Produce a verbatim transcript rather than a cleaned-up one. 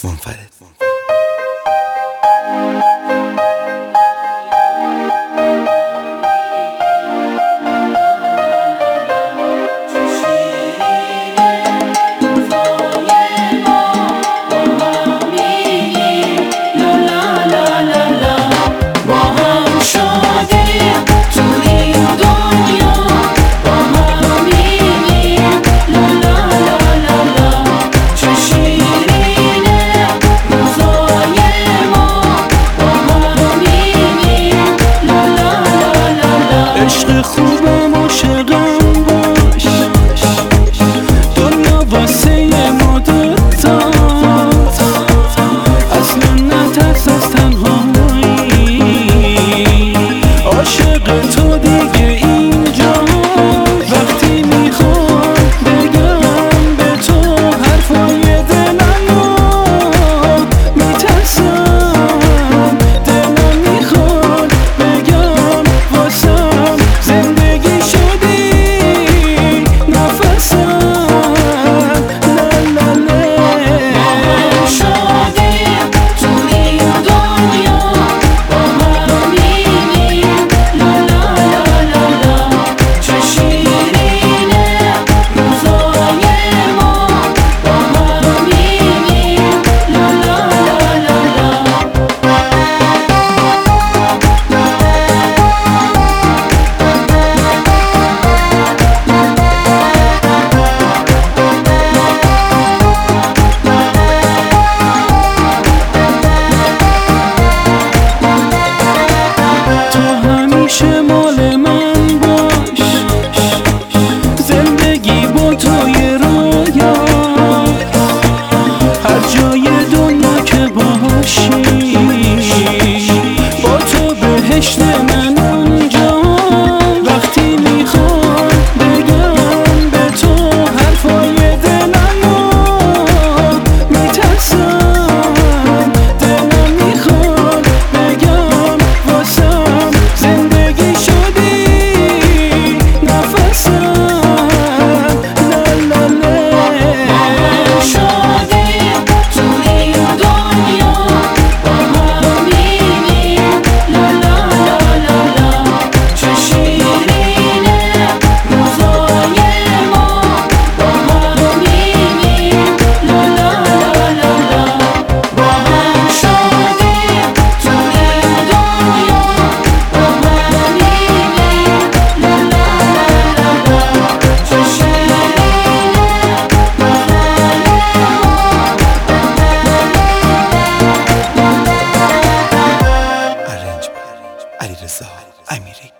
منفرد. عشق خوبم عاشقم باش، دنیا واسه ما دوتا، اصلا نترس از تنهایی، عاشق تو دیگه اینجا. وقتی میخوام بگم به تو حرفای دلمو، میترسم دلم میخواد بگم واسم زندگی شدی نفسم. لا لا لا ما شدیم تو این دنیا، با هم میگیم لا لا لا لا لا. چه شیرینه روزای ما، با هم میگیم لا لا لا لا لا. همیشه مال من باش، زندگی با توی رویا، هر جای دنیا که باشی با تو بهشت من اونجا. وقتی میخوام بگم به تو حرفای دلمو، میترسم دلم میخواد بگم واسم زندگی شدی نفسم. لا لا لا ما شدیم تو این دنیا، با هم میگیم لا لا لا لا لا. چه شیرینه روزای ما، با هم میگیم لا لا لا لا لا. با هم شدیم تو این دنیا، با هم میگیم لا لا لا لا لا. چه شیرینه ارنج علیرضا امیری.